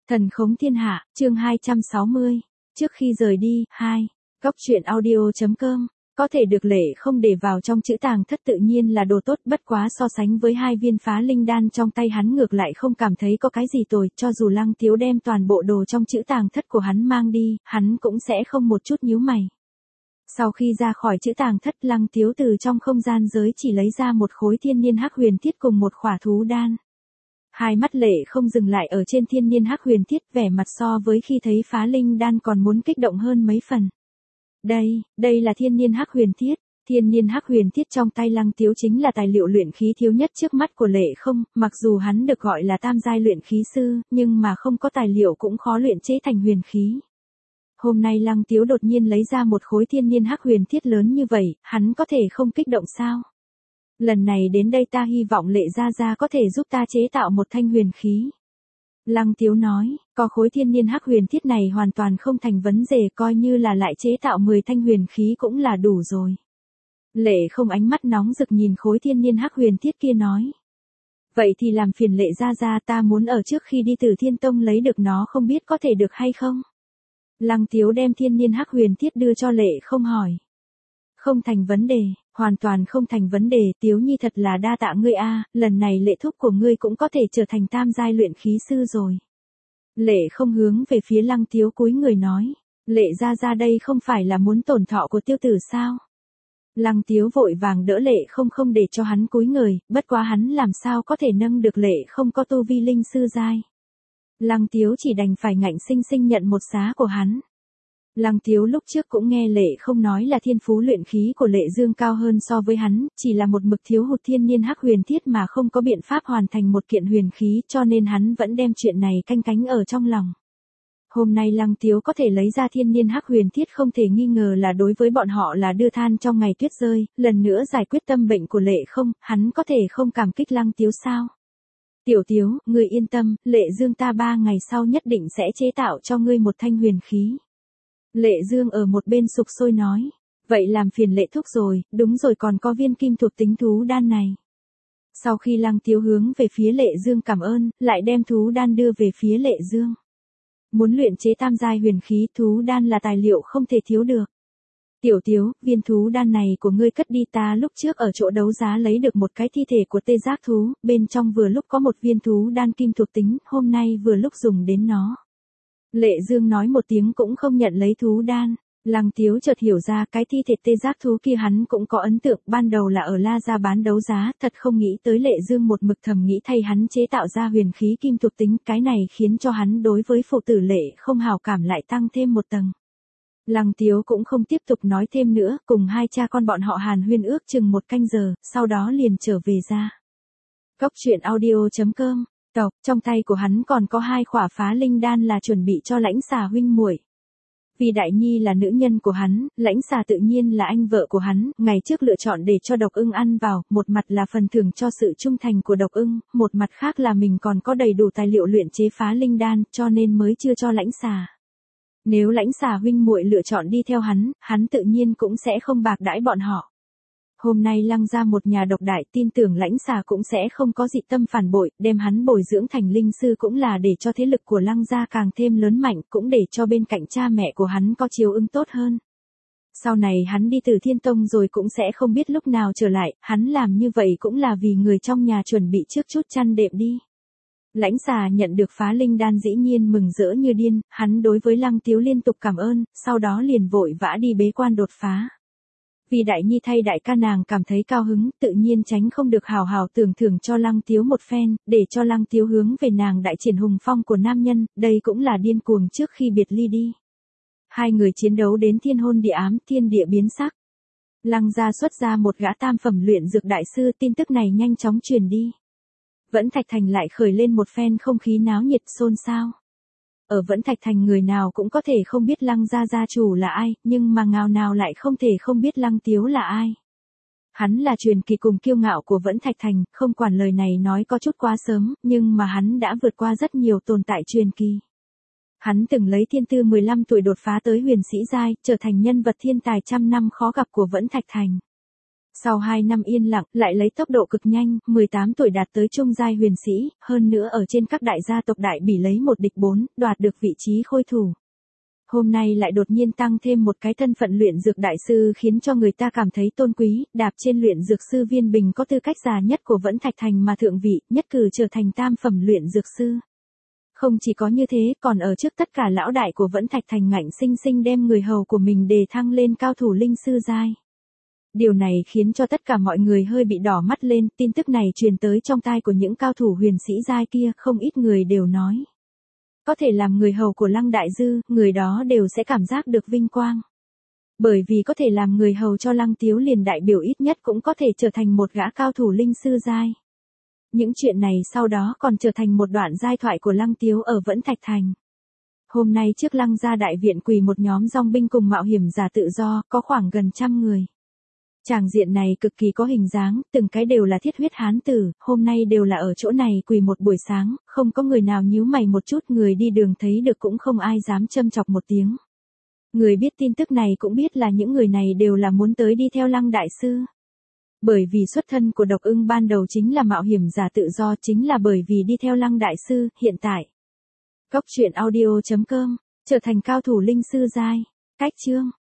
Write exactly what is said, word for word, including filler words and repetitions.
Thần khống thiên hạ, chương hai trăm sáu mươi. Trước khi rời đi, hai. Góc truyện audio chấm com. Có thể được Lệ không để vào trong chữ tàng thất tự nhiên là đồ tốt, bất quá so sánh với hai viên phá linh đan trong tay hắn ngược lại không cảm thấy có cái gì tồi, cho dù Lăng Tiếu đem toàn bộ đồ trong chữ tàng thất của hắn mang đi, hắn cũng sẽ không một chút nhíu mày. Sau khi ra khỏi chữ tàng thất, Lăng Tiếu từ trong không gian giới chỉ lấy ra một khối thiên niên hắc huyền thiết cùng một khỏa thú đan. Hai mắt Lệ không dừng lại ở trên thiên niên hắc huyền thiết, vẻ mặt so với khi thấy phá linh đan còn muốn kích động hơn mấy phần. Đây, đây là thiên niên hắc huyền thiết. Thiên niên hắc huyền thiết trong tay Lăng Tiếu chính là tài liệu luyện khí thiếu nhất trước mắt của Lệ không, mặc dù hắn được gọi là tam giai luyện khí sư, nhưng mà không có tài liệu cũng khó luyện chế thành huyền khí. Hôm nay Lăng Tiếu đột nhiên lấy ra một khối thiên niên hắc huyền thiết lớn như vậy, hắn có thể không kích động sao? Lần này đến đây ta hy vọng Lệ gia gia có thể giúp ta chế tạo một thanh huyền khí. Lăng Tiếu nói, có khối thiên niên hắc huyền thiết này hoàn toàn không thành vấn đề, coi như là lại chế tạo mười thanh huyền khí cũng là đủ rồi. Lệ không ánh mắt nóng rực nhìn khối thiên niên hắc huyền thiết kia nói. Vậy thì làm phiền Lệ gia gia, ta muốn ở trước khi đi Từ Thiên Tông lấy được nó, không biết có thể được hay không? Lăng Tiếu đem thiên niên hắc huyền thiết đưa cho Lệ không hỏi. Không thành vấn đề, hoàn toàn không thành vấn đề, Tiếu Nhi thật là đa tạ ngươi a, lần này Lệ thúc của ngươi cũng có thể trở thành tam giai luyện khí sư rồi. Lệ không hướng về phía Lăng Tiếu cúi người nói, Lệ gia gia đây không phải là muốn tổn thọ của tiêu tử sao? Lăng Tiếu vội vàng đỡ Lệ không không để cho hắn cúi người, bất quá hắn làm sao có thể nâng được Lệ không có tu vi linh sư giai. Lăng Tiếu chỉ đành phải ngạnh sinh sinh nhận một giá của hắn. Lăng Tiếu lúc trước cũng nghe Lệ không nói là thiên phú luyện khí của Lệ Dương cao hơn so với hắn, chỉ là một mực thiếu hụt thiên niên hắc huyền thiết mà không có biện pháp hoàn thành một kiện huyền khí, cho nên hắn vẫn đem chuyện này canh cánh ở trong lòng. Hôm nay Lăng Tiếu có thể lấy ra thiên niên hắc huyền thiết không thể nghi ngờ là đối với bọn họ là đưa than trong ngày tuyết rơi, lần nữa giải quyết tâm bệnh của Lệ không, hắn có thể không cảm kích Lăng Tiếu sao? Tiểu Tiếu, ngươi yên tâm, Lệ Dương ta ba ngày sau nhất định sẽ chế tạo cho ngươi một thanh huyền khí. Lệ Dương ở một bên sục sôi nói, vậy làm phiền Lệ thúc rồi, đúng rồi, còn có viên kim thuộc tính thú đan này. Sau khi Lăng Tiếu hướng về phía Lệ Dương cảm ơn, lại đem thú đan đưa về phía Lệ Dương. Muốn luyện chế tam giai huyền khí, thú đan là tài liệu không thể thiếu được. Tiểu Tiếu, viên thú đan này của ngươi cất đi, ta lúc trước ở chỗ đấu giá lấy được một cái thi thể của tê giác thú, bên trong vừa lúc có một viên thú đan kim thuộc tính, hôm nay vừa lúc dùng đến nó. Lệ Dương nói một tiếng cũng không nhận lấy thú đan. Lăng Tiếu chợt hiểu ra cái thi thể tê giác thú kia hắn cũng có ấn tượng, ban đầu là ở La Gia bán đấu giá, thật không nghĩ tới Lệ Dương một mực thầm nghĩ thay hắn chế tạo ra huyền khí kim thuộc tính, cái này khiến cho hắn đối với phụ tử Lệ không hảo cảm lại tăng thêm một tầng. Lăng Tiếu cũng không tiếp tục nói thêm nữa, cùng hai cha con bọn họ hàn huyên ước chừng một canh giờ, sau đó liền trở về ra. Góc truyện audio chấm com. Tộc, trong tay của hắn còn có hai khỏa phá linh đan là chuẩn bị cho Lãnh Xà huynh muội. Vì Đại Nhi là nữ nhân của hắn, Lãnh Xà tự nhiên là anh vợ của hắn, ngày trước lựa chọn để cho Độc Ưng ăn vào, một mặt là phần thưởng cho sự trung thành của Độc Ưng, một mặt khác là mình còn có đầy đủ tài liệu luyện chế phá linh đan, cho nên mới chưa cho Lãnh Xà. Nếu Lãnh Xà huynh muội lựa chọn đi theo hắn, hắn tự nhiên cũng sẽ không bạc đãi bọn họ. Hôm nay Lăng gia một nhà độc đại, tin tưởng Lãnh Xà cũng sẽ không có dị tâm phản bội, đem hắn bồi dưỡng thành linh sư cũng là để cho thế lực của Lăng gia càng thêm lớn mạnh, cũng để cho bên cạnh cha mẹ của hắn có chiếu ứng tốt hơn. Sau này hắn đi Từ Thiên Tông rồi cũng sẽ không biết lúc nào trở lại, hắn làm như vậy cũng là vì người trong nhà chuẩn bị trước chút chăn đệm đi. Lãnh Xà nhận được phá linh đan dĩ nhiên mừng rỡ như điên, hắn đối với Lăng Tiếu liên tục cảm ơn, sau đó liền vội vã đi bế quan đột phá. Vì Đại Nhi thay đại ca nàng cảm thấy cao hứng, tự nhiên tránh không được hào hào tưởng thưởng cho Lăng Tiếu một phen, để cho Lăng Tiếu hướng về nàng đại triển hùng phong của nam nhân, đây cũng là điên cuồng trước khi biệt ly đi. Hai người chiến đấu đến thiên hôn địa ám, thiên địa biến sắc. Lăng gia xuất ra một gã tam phẩm luyện dược đại sư, tin tức này nhanh chóng truyền đi. Vẫn Thạch Thành lại khởi lên một phen không khí náo nhiệt xôn xao. Ở Vẫn Thạch Thành người nào cũng có thể không biết Lăng gia gia chủ là ai, nhưng mà ngào nào lại không thể không biết Lăng Tiếu là ai. Hắn là truyền kỳ cùng kiêu ngạo của Vẫn Thạch Thành, không quản lời này nói có chút quá sớm, nhưng mà hắn đã vượt qua rất nhiều tồn tại truyền kỳ. Hắn từng lấy thiên tư mười lăm tuổi đột phá tới huyền sĩ giai, trở thành nhân vật thiên tài trăm năm khó gặp của Vẫn Thạch Thành. Sau hai năm yên lặng, lại lấy tốc độ cực nhanh, mười tám tuổi đạt tới trung giai huyền sĩ, hơn nữa ở trên các đại gia tộc đại bỉ lấy một địch bốn, đoạt được vị trí khôi thủ. Hôm nay lại đột nhiên tăng thêm một cái thân phận luyện dược đại sư khiến cho người ta cảm thấy tôn quý, đạp trên luyện dược sư Viên Bình có tư cách già nhất của Vẫn Thạch Thành mà thượng vị, nhất cử trở thành tam phẩm luyện dược sư. Không chỉ có như thế, còn ở trước tất cả lão đại của Vẫn Thạch Thành ngạnh sinh sinh đem người hầu của mình đề thăng lên cao thủ linh sư giai. Điều này khiến cho tất cả mọi người hơi bị đỏ mắt lên, tin tức này truyền tới trong tai của những cao thủ huyền sĩ giai kia, không ít người đều nói. Có thể làm người hầu của Lăng Đại Dư, người đó đều sẽ cảm giác được vinh quang. Bởi vì có thể làm người hầu cho Lăng Tiếu liền đại biểu ít nhất cũng có thể trở thành một gã cao thủ linh sư giai. Những chuyện này sau đó còn trở thành một đoạn giai thoại của Lăng Tiếu ở Vẫn Thạch Thành. Hôm nay trước Lăng gia đại viện quỳ một nhóm dòng binh cùng mạo hiểm giả tự do, có khoảng gần trăm người. Tràng diện này cực kỳ có hình dáng, từng cái đều là thiết huyết hán tử, hôm nay đều là ở chỗ này quỳ một buổi sáng, không có người nào nhíu mày một chút, người đi đường thấy được cũng không ai dám châm chọc một tiếng. Người biết tin tức này cũng biết là những người này đều là muốn tới đi theo Lăng Đại Sư. Bởi vì xuất thân của Độc Ưng ban đầu chính là mạo hiểm giả tự do, chính là bởi vì đi theo Lăng Đại Sư, hiện tại. Góc truyện audio chấm com, trở thành cao thủ linh sư giai, cách chương.